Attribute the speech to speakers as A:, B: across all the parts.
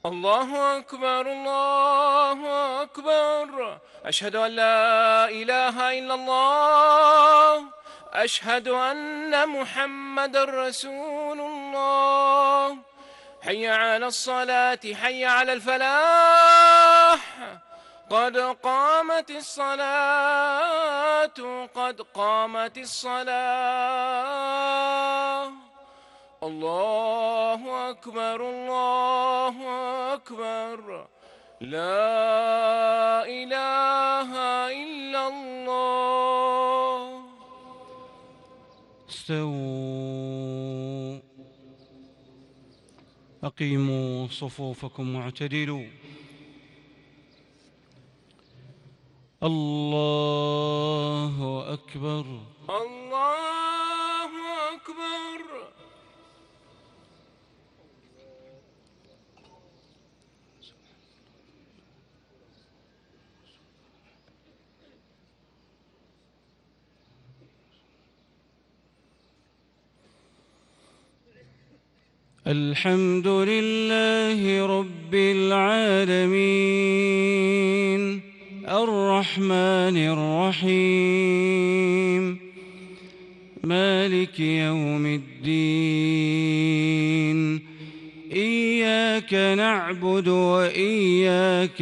A: الله أكبر الله أكبر. أشهد أن لا إله إلا الله. أشهد أن محمد رسول الله. حي على الصلاة حي على الفلاح. قد قامت الصلاة قد قامت الصلاة. الله أكبر الله أكبر. لا إله إلا الله.
B: استووا، أقيموا صفوفكم واعتدلوا. الله أكبر
A: الله أكبر.
B: الحمد لله رب العالمين الرحمن الرحيم مالك يوم الدين. إياك نعبد وإياك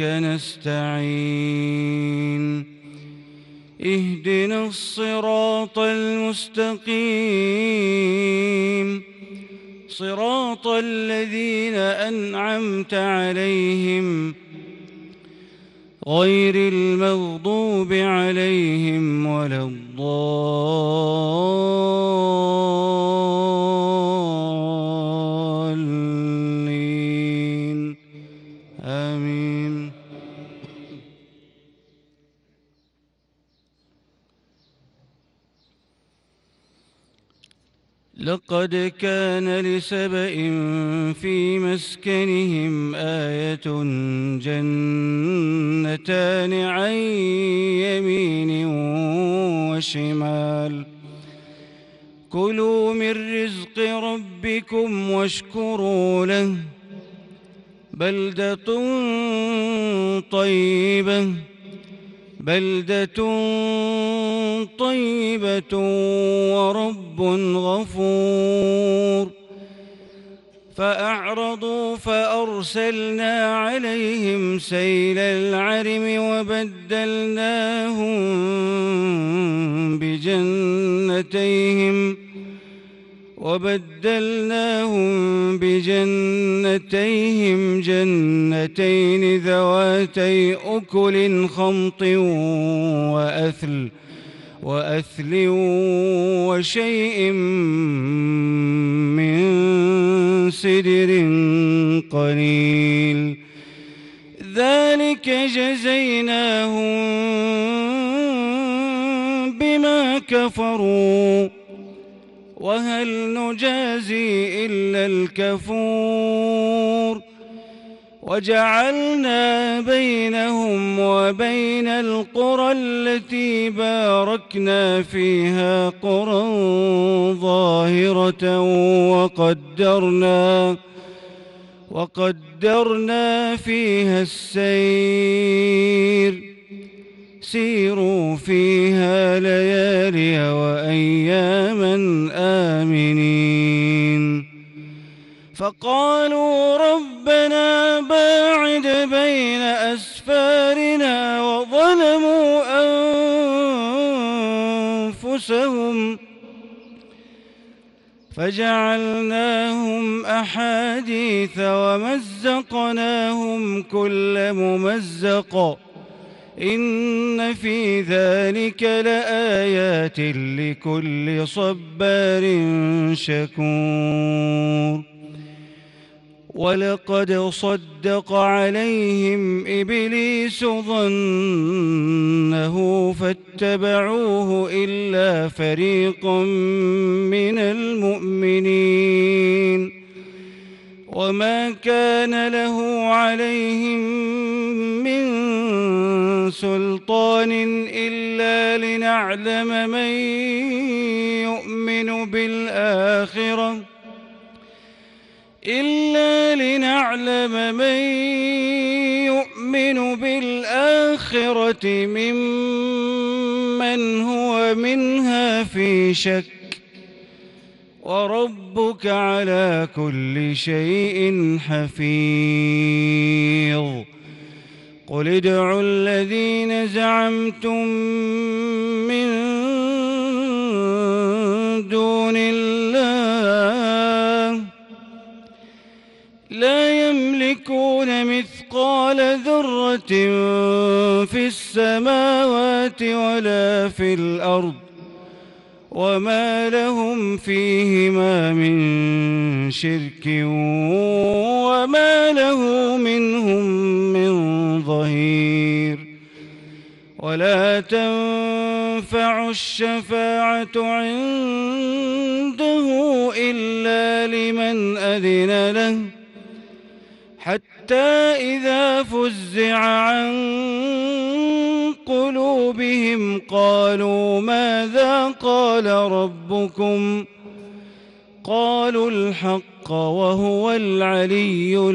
B: نستعين. اهدنا الصراط المستقيم صراط الذين أنعمت عليهم غير المغضوب عليهم ولا الضالين. آمين. لقد كان لسبإ في مسكنهم آية جنتان عن يمين وشمال كلوا من رزق ربكم واشكروا له بلدة طيبة ورب غفور. فأعرضوا فأرسلنا عليهم سيل العرم وبدلناهم بجنتيهم جنتين ذواتي أكل خمط وأثل وشيء من سدر قليل. ذلك جزيناهم بما كفروا وهل نجازي إلا الكفور. وجعلنا بينهم وبين القرى التي باركنا فيها قرى ظاهرة وقدرنا فيها السير. سيروا فيها ليالي وأياما آمنين. فقالوا ربنا باعد بين أسفارنا وظلموا أنفسهم فجعلناهم أحاديث ومزقناهم كل ممزق. إن في ذلك لآيات لكل صبار شكور. ولقد صدق عليهم إبليس ظنه فاتبعوه إلا فريقا من المؤمنين. وما كان له عليهم من سلطان إلا لنعلم من يؤمن بالآخرة إلا لنعلم من يؤمن بالآخرة ممن هو منها في شك، وربك على كل شيء حفيظ. قل ادعوا الذين زعمتم من دون الله لا يملكون مثقال ذرة في السماوات ولا في الأرض، وما لهم فيهما من شرك وما له منهم من ظهير. ولا تنفع الشفاعة عنده إلا لمن أذن له، حتى إذا فزع عن قلوبهم قالوا ماذا قال ربكم؟ قالوا الحق وهو العلي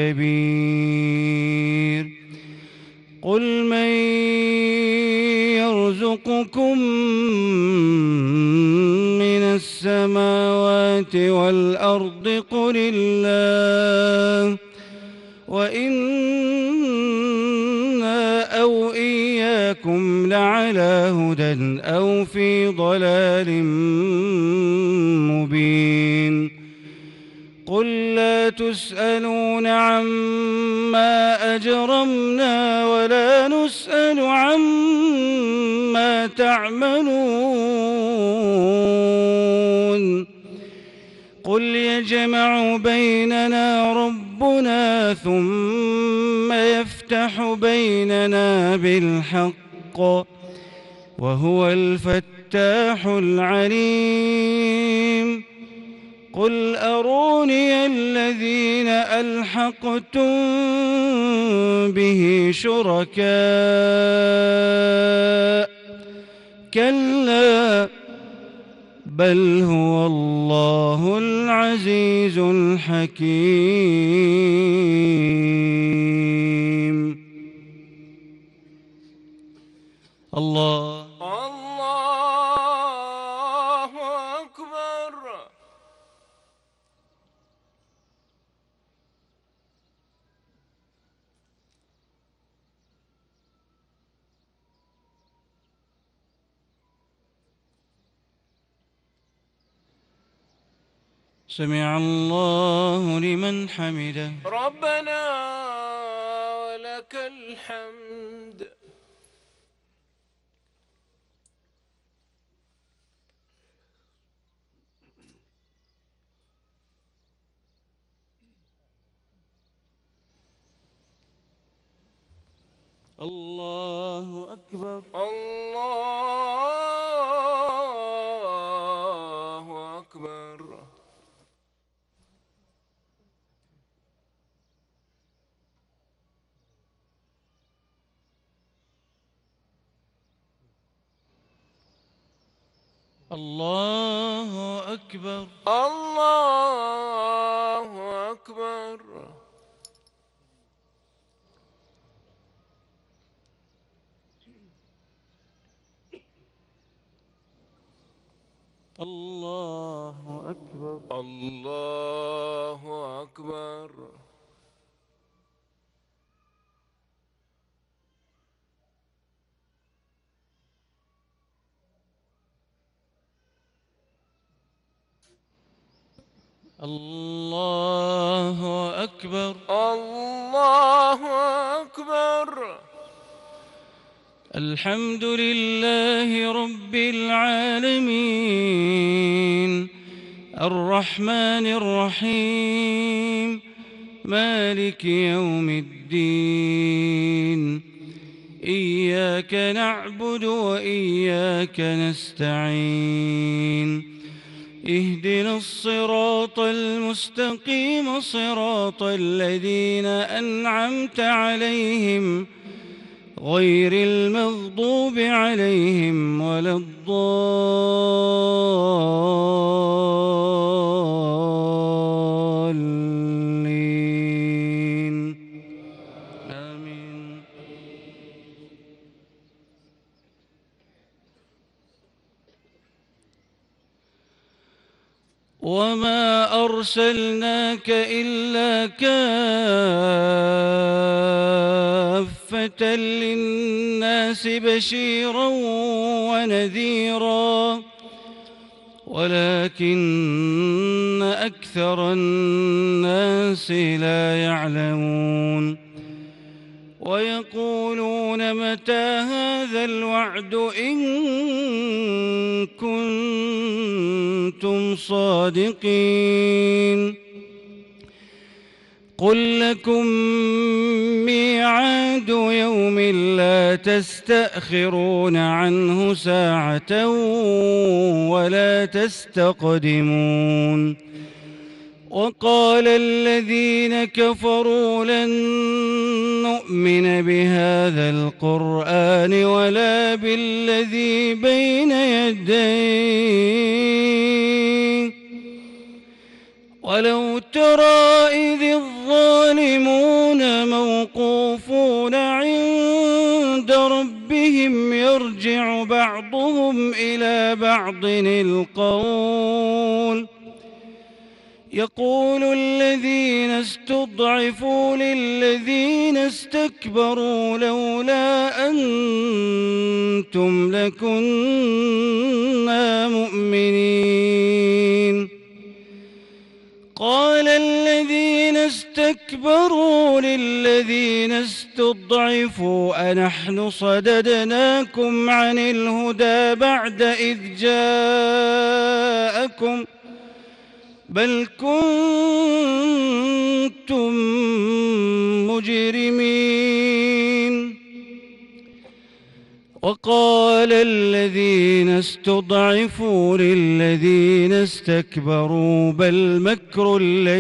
B: الكبير. قل من يرزقكم من السماوات والأرض؟ قل الله، وإنا أو إياكم لعلى هدى أو في ضلال مبين. قل لا تسألون عما أجرمنا ولا نسأل عما تعملون. قل يجمع بيننا ربنا ثم يفتح بيننا بالحق وهو الفتاح العليم. قل أروني الذين ألحقتم به شركاء، كلا بل هو الله العزيز الحكيم. الله
A: أكبر.
B: سمع الله لمن حمده.
A: ربنا ولك الحمد.
B: الله أكبر.
A: الله أكبر.
B: الله أكبر.
A: الله أكبر.
B: الله أكبر.
A: الله أكبر.
B: الله أكبر.
A: الله أكبر.
B: الحمد لله رب العالمين، الرحمن الرحيم، مالك يوم الدين. إياك نعبد وإياك نستعين. اهدنا الصراط المستقيم، صراط الذين أنعمت عليهم غير المغضوب عليهم ولا الضالين. وما أرسلناك إلا كافة للناس بشيرا ونذيرا ولكن أكثر الناس لا يعلمون ويقولون متى هذا الوعد إن كنتم صادقين قل لكم ميعاد يوم لا تستأخرون عنه ساعة ولا تستقدمون وقال الذين كفروا لن نؤمن بهذا القرآن ولا بالذي بين يديه ولو ترى إذ الظالمون موقوفون عند ربهم يرجع بعضهم إلى بعض القول يقول الذين استضعفوا للذين استكبروا لولا أنتم لكنا مؤمنين قال الذين استكبروا للذين استضعفوا أنحن صددناكم عن الهدى بعد إذ جاءكم بل كنتم مجرمين وقال الذين استضعفوا للذين استكبروا بل مكر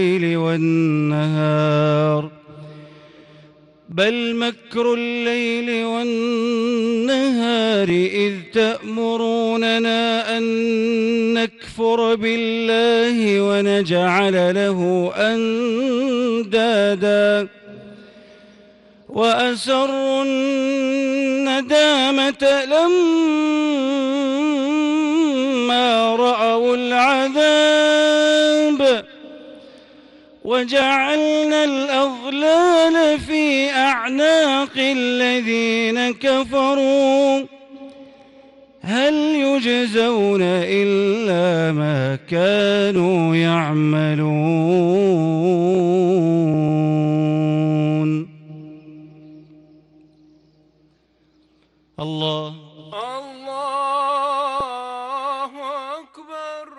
B: الليل والنهار إذ تأمروننا أن نكفر بالله ونجعل له أندادا وأسروا الندامة لما رأوا العذاب وجعلنا الأغلال في أعناق الذين كفروا هل يجزون إلا ما كانوا يعملون الله
A: أكبر.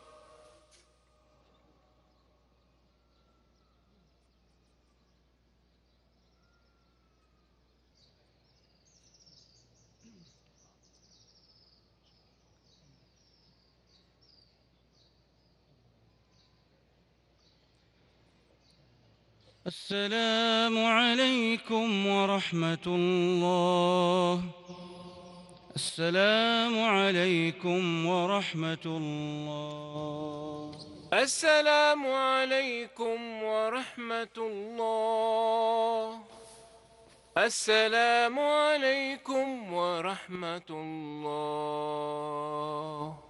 B: السلام عليكم ورحمة الله. السلام عليكم ورحمة الله.
A: السلام عليكم ورحمة الله. السلام عليكم ورحمة الله.